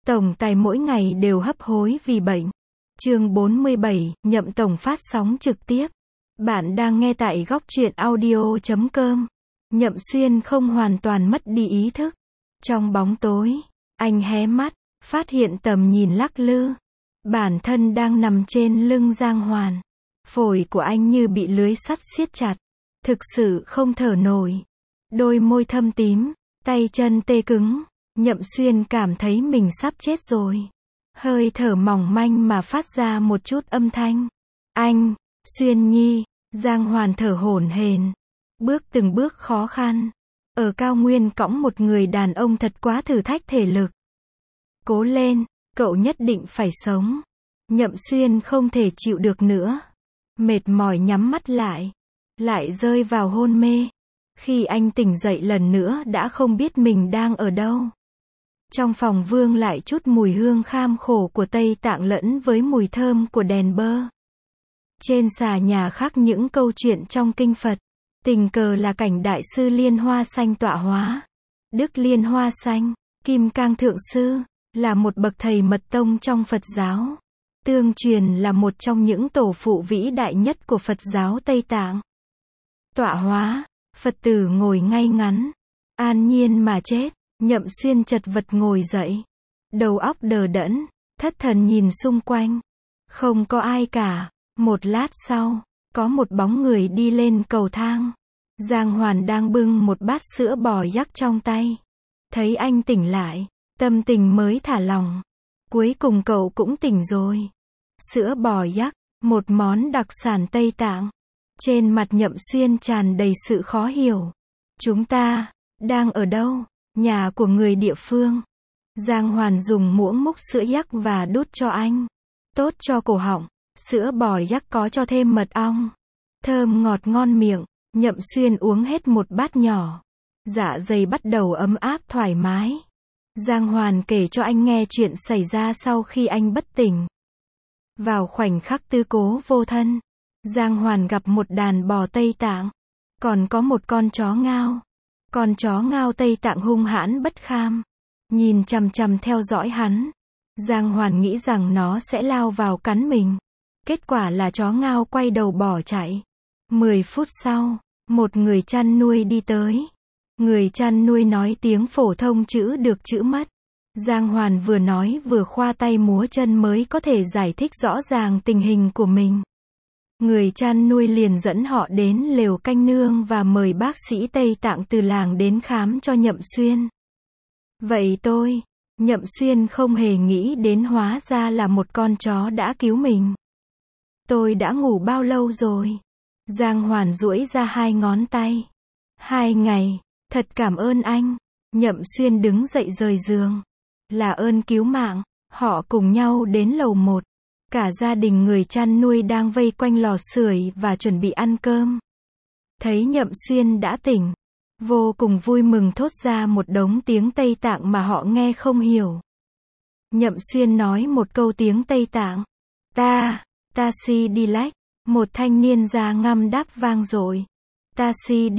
Tổng tài mỗi ngày đều hấp hối vì bệnh. Chương 47, Nhậm Tổng phát sóng trực tiếp. Bạn đang nghe tại góc truyện audio.com. Nhậm Xuyên không hoàn toàn mất đi ý thức. Trong bóng tối, anh hé mắt, phát hiện tầm nhìn lắc lư. Bản thân đang nằm trên lưng Giang Hoàn. Phổi của anh như bị lưới sắt siết chặt. Thực sự không thở nổi. Đôi môi thâm tím, tay chân tê cứng. Nhậm Xuyên cảm thấy mình sắp chết rồi. Hơi thở mỏng manh mà phát ra một chút âm thanh. Anh, Xuyên Nhi, Giang Hoàn thở hổn hển. Bước từng bước khó khăn. Ở cao nguyên cõng một người đàn ông thật quá thử thách thể lực. Cố lên, cậu nhất định phải sống. Nhậm Xuyên không thể chịu được nữa. Mệt mỏi nhắm mắt lại. Lại rơi vào hôn mê. Khi anh tỉnh dậy lần nữa đã không biết mình đang ở đâu. Trong phòng vương lại chút mùi hương kham khổ của Tây Tạng lẫn với mùi thơm của đèn bơ. Trên xà nhà khắc những câu chuyện trong kinh Phật. Tình cờ là cảnh Đại sư Liên Hoa Xanh tọa hóa. Đức Liên Hoa Xanh, Kim Cang Thượng Sư, là một bậc thầy mật tông trong Phật giáo. Tương truyền là một trong những tổ phụ vĩ đại nhất của Phật giáo Tây Tạng. Tọa hóa, Phật tử ngồi ngay ngắn, an nhiên mà chết. Nhậm Xuyên chật vật ngồi dậy. Đầu óc đờ đẫn, thất thần nhìn xung quanh. Không có ai cả. Một lát sau, có một bóng người đi lên cầu thang. Giang Hoàn đang bưng một bát sữa bò yack trong tay. Thấy anh tỉnh lại, tâm tình mới thả lỏng. Cuối cùng cậu cũng tỉnh rồi. Sữa bò yack, một món đặc sản Tây Tạng. Trên mặt Nhậm Xuyên tràn đầy sự khó hiểu. Chúng ta đang ở đâu? Nhà của người địa phương. Giang Hoàn dùng muỗng múc sữa yack và đút cho anh. Tốt cho cổ họng. Sữa bò yack có cho thêm mật ong. Thơm ngọt ngon miệng. Nhậm Xuyên uống hết một bát nhỏ. Dạ dày bắt đầu ấm áp thoải mái. Giang Hoàn kể cho anh nghe chuyện xảy ra sau khi anh bất tỉnh. Vào khoảnh khắc tứ cố vô thân, Giang Hoàn gặp một đàn bò Tây Tạng. Còn có một con chó ngao. Con chó ngao Tây Tạng hung hãn bất kham. Nhìn chằm chằm theo dõi hắn. Giang Hoàn nghĩ rằng nó sẽ lao vào cắn mình. Kết quả là chó ngao quay đầu bỏ chạy. 10 phút sau, một người chăn nuôi đi tới. Người chăn nuôi nói tiếng phổ thông chữ được chữ mất. Giang Hoàn vừa nói vừa khoa tay múa chân mới có thể giải thích rõ ràng tình hình của mình. Người chăn nuôi liền dẫn họ đến lều canh nương và mời bác sĩ Tây Tạng từ làng đến khám cho Nhậm Xuyên. Vậy tôi, Nhậm Xuyên không hề nghĩ đến hóa ra là một con chó đã cứu mình. Tôi đã ngủ bao lâu rồi? Giang Hoàn duỗi ra 2 ngón tay. 2 ngày, thật cảm ơn anh. Nhậm Xuyên đứng dậy rời giường. Là ơn cứu mạng. Họ cùng nhau đến lầu 1. Cả gia đình người chăn nuôi đang vây quanh lò sưởi và chuẩn bị ăn cơm. Thấy Nhậm Xuyên đã tỉnh, vô cùng vui mừng thốt ra một đống tiếng Tây Tạng mà họ nghe không hiểu. Nhậm Xuyên nói một câu tiếng Tây Tạng. Ta si đi lách. Một thanh niên da ngăm đáp vang dội. Ta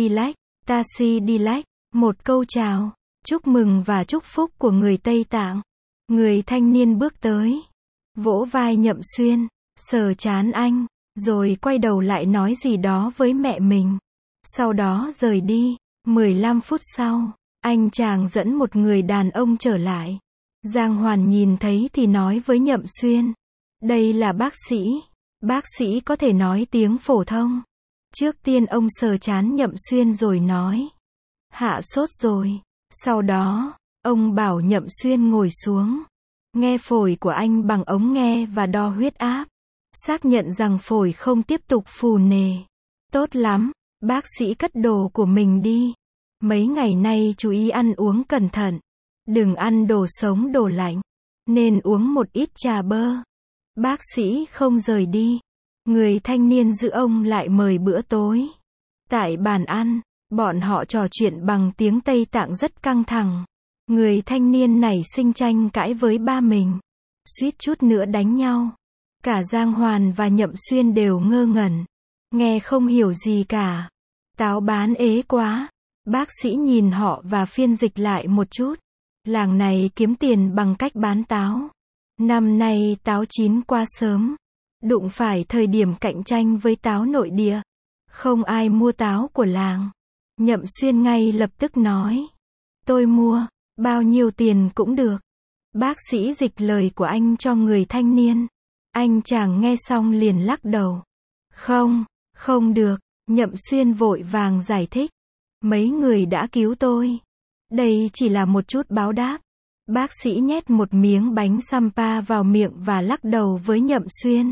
si đi lách. Một câu chào, chúc mừng và chúc phúc của người Tây Tạng. Người thanh niên bước tới. Vỗ vai Nhậm Xuyên, sờ trán anh, rồi quay đầu lại nói gì đó với mẹ mình. Sau đó rời đi. 15 phút sau, anh chàng dẫn một người đàn ông trở lại. Giang Hoàn nhìn thấy thì nói với Nhậm Xuyên. Đây là bác sĩ. Bác sĩ có thể nói tiếng phổ thông. Trước tiên ông sờ trán Nhậm Xuyên rồi nói. Hạ sốt rồi. Sau đó, ông bảo Nhậm Xuyên ngồi xuống. Nghe phổi của anh bằng ống nghe và đo huyết áp. Xác nhận rằng phổi không tiếp tục phù nề. Tốt lắm, bác sĩ cất đồ của mình đi. Mấy ngày nay chú ý ăn uống cẩn thận. Đừng ăn đồ sống đồ lạnh. Nên uống một ít trà bơ. Bác sĩ không rời đi. Người thanh niên giữ ông lại mời bữa tối. Tại bàn ăn, bọn họ trò chuyện bằng tiếng Tây Tạng rất căng thẳng. Người thanh niên này sinh tranh cãi với ba mình. Suýt chút nữa đánh nhau. Cả Giang Hoàn và Nhậm Xuyên đều ngơ ngẩn. Nghe không hiểu gì cả. Táo bán ế quá. Bác sĩ nhìn họ và phiên dịch lại một chút. Làng này kiếm tiền bằng cách bán táo. Năm nay táo chín quá sớm. Đụng phải thời điểm cạnh tranh với táo nội địa. Không ai mua táo của làng. Nhậm Xuyên ngay lập tức nói. Tôi mua, bao nhiêu tiền cũng được. Bác sĩ dịch lời của anh cho người thanh niên. Anh chàng nghe xong liền lắc đầu. Không, không được. Nhậm Xuyên vội vàng giải thích. Mấy người đã cứu tôi. Đây chỉ là một chút báo đáp. Bác sĩ nhét một miếng bánh Sampa vào miệng và lắc đầu với Nhậm Xuyên.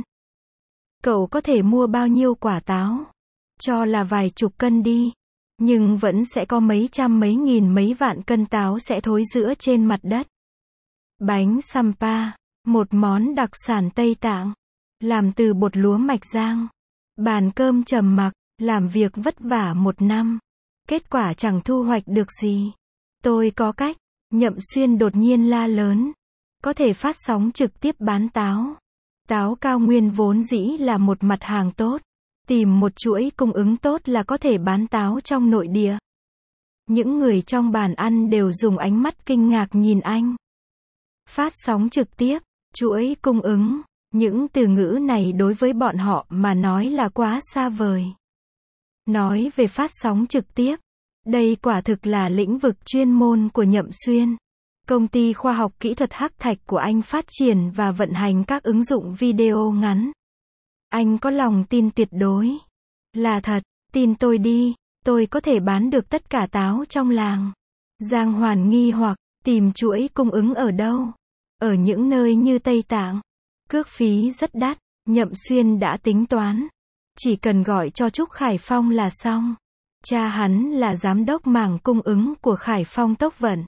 Cậu có thể mua bao nhiêu quả táo? Cho là vài chục cân đi. Nhưng vẫn sẽ có mấy trăm mấy nghìn mấy vạn cân táo sẽ thối rữa trên mặt đất. Bánh Sampa, một món đặc sản Tây Tạng, làm từ bột lúa mạch rang. Bàn cơm trầm mặc, làm việc vất vả một năm. Kết quả chẳng thu hoạch được gì. Tôi có cách. Nhậm Xuyên đột nhiên la lớn. Có thể phát sóng trực tiếp bán táo. Táo cao nguyên vốn dĩ là một mặt hàng tốt. Tìm một chuỗi cung ứng tốt là có thể bán táo trong nội địa. Những người trong bàn ăn đều dùng ánh mắt kinh ngạc nhìn anh. Phát sóng trực tiếp, chuỗi cung ứng, những từ ngữ này đối với bọn họ mà nói là quá xa vời. Nói về phát sóng trực tiếp, đây quả thực là lĩnh vực chuyên môn của Nhậm Xuyên. Công ty khoa học kỹ thuật Hắc Thạch của anh phát triển và vận hành các ứng dụng video ngắn. Anh có lòng tin tuyệt đối. Là thật, tin tôi đi, tôi có thể bán được tất cả táo trong làng. Giang Hoàn nghi hoặc, tìm chuỗi cung ứng ở đâu? Ở những nơi như Tây Tạng. Cước phí rất đắt, Nhậm Xuyên đã tính toán. Chỉ cần gọi cho Trúc Khải Phong là xong. Cha hắn là giám đốc mảng cung ứng của Khải Phong Tốc Vận.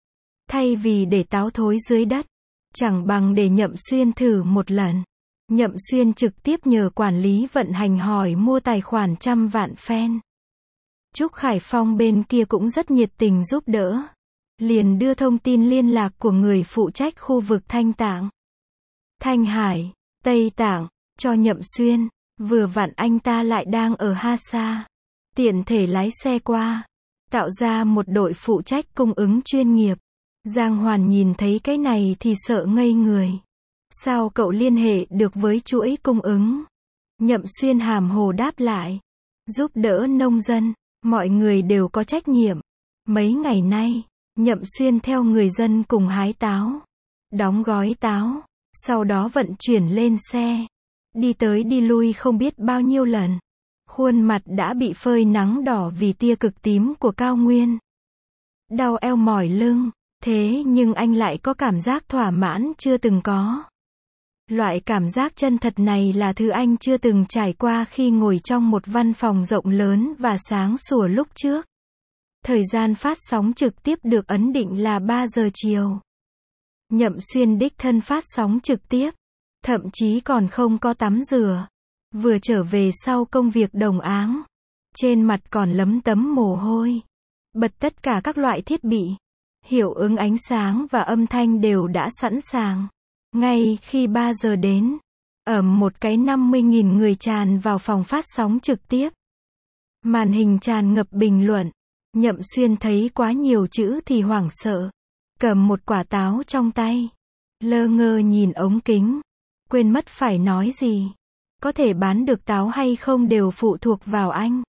Thay vì để táo thối dưới đất, chẳng bằng để Nhậm Xuyên thử một lần. Nhậm Xuyên trực tiếp nhờ quản lý vận hành hỏi mua tài khoản 100 vạn fan. Trúc Khải Phong bên kia cũng rất nhiệt tình giúp đỡ. Liền đưa thông tin liên lạc của người phụ trách khu vực Thanh Tạng, Thanh Hải, Tây Tạng, cho Nhậm Xuyên. Vừa vặn anh ta lại đang ở Hasa. Tiện thể lái xe qua. Tạo ra một đội phụ trách cung ứng chuyên nghiệp. Giang Hoàn nhìn thấy cái này thì sợ ngây người. Sao cậu liên hệ được với chuỗi cung ứng? Nhậm Xuyên hàm hồ đáp lại. Giúp đỡ nông dân, mọi người đều có trách nhiệm. Mấy ngày nay, Nhậm Xuyên theo người dân cùng hái táo, đóng gói táo, sau đó vận chuyển lên xe. Đi tới đi lui không biết bao nhiêu lần. Khuôn mặt đã bị phơi nắng đỏ vì tia cực tím của cao nguyên. Đau eo mỏi lưng, thế nhưng anh lại có cảm giác thỏa mãn chưa từng có. Loại cảm giác chân thật này là thứ anh chưa từng trải qua khi ngồi trong một văn phòng rộng lớn và sáng sủa lúc trước. Thời gian phát sóng trực tiếp được ấn định là 3 giờ chiều. Nhậm Xuyên đích thân phát sóng trực tiếp. Thậm chí còn không có tắm rửa. Vừa trở về sau công việc đồng áng. Trên mặt còn lấm tấm mồ hôi. Bật tất cả các loại thiết bị. Hiệu ứng ánh sáng và âm thanh đều đã sẵn sàng. Ngay khi 3 giờ đến, một cái 50.000 người tràn vào phòng phát sóng trực tiếp. Màn hình tràn ngập bình luận. Nhậm Xuyên thấy quá nhiều chữ thì hoảng sợ. Cầm một quả táo trong tay. Lơ ngơ nhìn ống kính. Quên mất phải nói gì. Có thể bán được táo hay không đều phụ thuộc vào anh.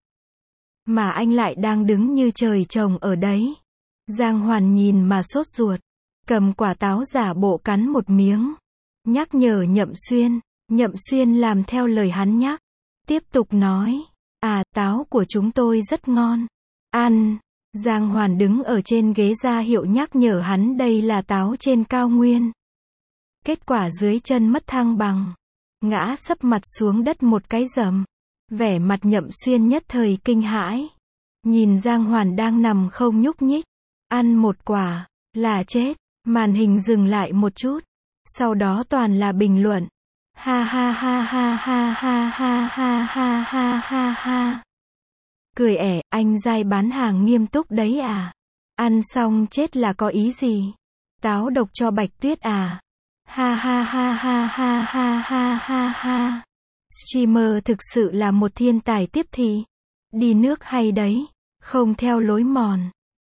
Mà anh lại đang đứng như trời trồng ở đấy. Giang Hoàn nhìn mà sốt ruột. Cầm quả táo giả bộ cắn một miếng. Nhắc nhở Nhậm Xuyên. Nhậm Xuyên làm theo lời hắn nhắc. Tiếp tục nói. Táo của chúng tôi rất ngon. Ăn. Giang Hoàn đứng ở trên ghế ra hiệu nhắc nhở hắn đây là táo trên cao nguyên. Kết quả dưới chân mất thăng bằng. Ngã sấp mặt xuống đất một cái rầm. Vẻ mặt Nhậm Xuyên nhất thời kinh hãi. Nhìn Giang Hoàn đang nằm không nhúc nhích. Ăn một quả, là chết. Màn hình dừng lại một chút. Sau đó toàn là bình luận. Ha ha ha ha ha ha ha ha ha ha ha ha. Cười ẻ, anh giai bán hàng nghiêm túc đấy à? Ăn xong chết là có ý gì? Táo độc cho Bạch Tuyết à? Ha ha ha ha ha ha ha ha ha. Streamer thực sự là một thiên tài tiếp thị. Đi nước hay đấy. Không theo lối mòn.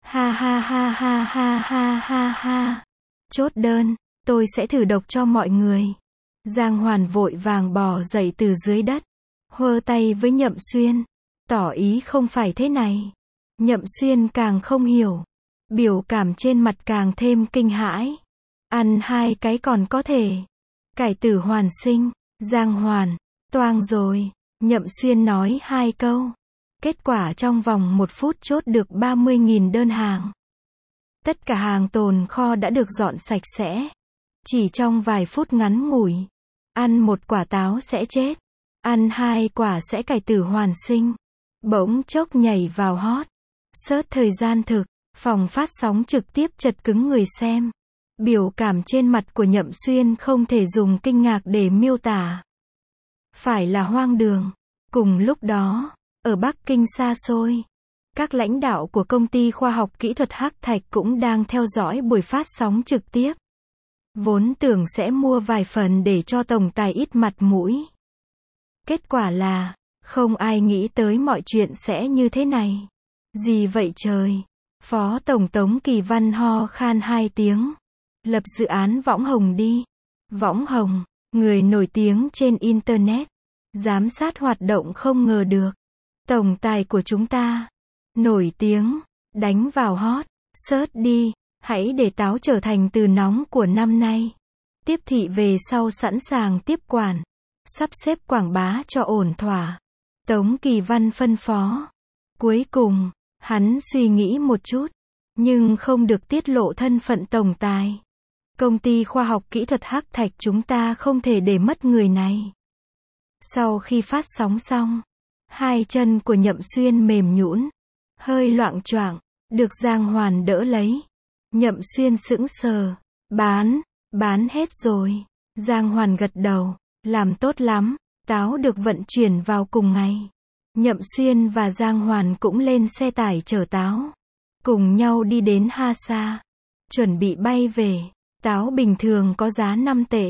Ha ha ha ha ha ha ha ha. Chốt đơn, tôi sẽ thử độc cho mọi người. Giang Hoàn vội vàng bò dậy từ dưới đất, hơ tay với Nhậm Xuyên, tỏ ý không phải thế này. Nhậm Xuyên càng không hiểu, biểu cảm trên mặt càng thêm kinh hãi. Ăn 2 cái còn có thể. Cải tử hoàn sinh, Giang Hoàn, toang rồi. Nhậm Xuyên nói 2 câu. Kết quả trong vòng 1 phút chốt được 30.000 đơn hàng. Tất cả hàng tồn kho đã được dọn sạch sẽ. Chỉ trong vài phút ngắn ngủi. Ăn 1 quả táo sẽ chết. Ăn 2 quả sẽ cải tử hoàn sinh. Bỗng chốc nhảy vào hot. Search thời gian thực. Phòng phát sóng trực tiếp chật cứng người xem. Biểu cảm trên mặt của Nhậm Xuyên không thể dùng kinh ngạc để miêu tả. Phải là hoang đường. Cùng lúc đó, ở Bắc Kinh xa xôi, các lãnh đạo của công ty khoa học kỹ thuật Hắc Thạch cũng đang theo dõi buổi phát sóng trực tiếp. Vốn tưởng sẽ mua vài phần để cho tổng tài ít mặt mũi. Kết quả là, không ai nghĩ tới mọi chuyện sẽ như thế này. Gì vậy trời? Phó Tổng Tống Kỳ Văn ho khan 2 tiếng. Lập dự án Võng Hồng đi. Võng Hồng, người nổi tiếng trên Internet. Giám sát hoạt động không ngờ được. Tổng tài của chúng ta. Nổi tiếng. Đánh vào hot. Search đi. Hãy để táo trở thành từ nóng của năm nay. Tiếp thị về sau sẵn sàng tiếp quản. Sắp xếp quảng bá cho ổn thỏa. Tống Kỳ Văn phân phó. Cuối cùng, hắn suy nghĩ một chút. Nhưng không được tiết lộ thân phận tổng tài. Công ty khoa học kỹ thuật Hắc Thạch chúng ta không thể để mất người này. Sau khi phát sóng xong, 2 chân của Nhậm Xuyên mềm nhũn, hơi loạng choạng, được Giang Hoàn đỡ lấy. Nhậm Xuyên sững sờ, bán hết rồi. Giang Hoàn gật đầu, làm tốt lắm, táo được vận chuyển vào cùng ngày. Nhậm Xuyên và Giang Hoàn cũng lên xe tải chở táo, cùng nhau đi đến Ha Sa, chuẩn bị bay về. Táo bình thường có giá 5 tệ,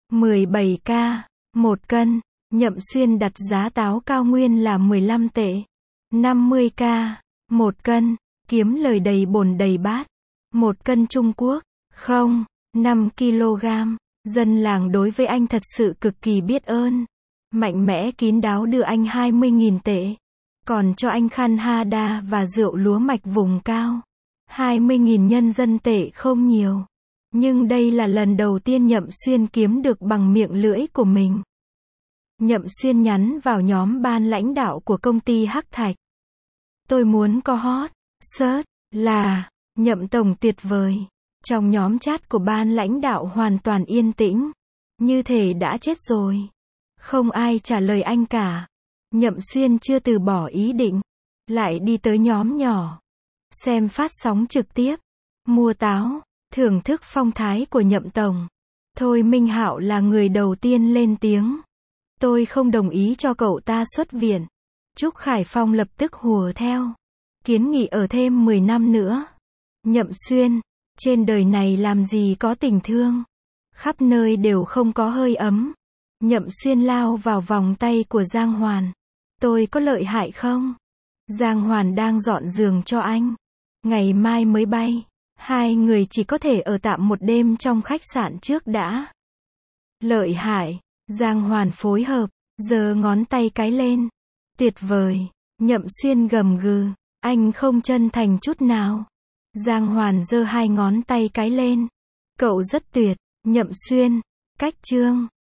17k, 1 cân. Nhậm Xuyên đặt giá táo cao nguyên là 15 tệ, 50k, 1 cân, kiếm lời đầy bồn đầy bát. 1 cân Trung Quốc, không, 5 kg. Dân làng đối với anh thật sự cực kỳ biết ơn. Mạnh mẽ kín đáo đưa anh 20.000 tệ. Còn cho anh khăn hada và rượu lúa mạch vùng cao. 20.000 nhân dân tệ không nhiều. Nhưng đây là lần đầu tiên Nhậm Xuyên kiếm được bằng miệng lưỡi của mình. Nhậm Xuyên nhắn vào nhóm ban lãnh đạo của công ty Hắc Thạch. Tôi muốn có hot, search, là, Nhậm Tổng tuyệt vời. Trong nhóm chat của ban lãnh đạo hoàn toàn yên tĩnh. Như thể đã chết rồi. Không ai trả lời anh cả. Nhậm Xuyên chưa từ bỏ ý định. Lại đi tới nhóm nhỏ. Xem phát sóng trực tiếp. Mua táo. Thưởng thức phong thái của Nhậm Tổng. Thôi Minh Hạo là người đầu tiên lên tiếng. Tôi không đồng ý cho cậu ta xuất viện. Trúc Khải Phong lập tức hùa theo. Kiến nghị ở thêm 10 năm nữa. Nhậm Xuyên, trên đời này làm gì có tình thương. Khắp nơi đều không có hơi ấm. Nhậm Xuyên lao vào vòng tay của Giang Hoàn. Tôi có lợi hại không? Giang Hoàn đang dọn giường cho anh. Ngày mai mới bay. 2 người chỉ có thể ở tạm một đêm trong khách sạn trước đã. Lợi hại. Giang Hoàn phối hợp, giơ ngón tay cái lên. Tuyệt vời. Nhậm Xuyên gầm gừ. Anh không chân thành chút nào. Giang Hoàn giơ 2 ngón tay cái lên. Cậu rất tuyệt. Nhậm Xuyên. Cách chương.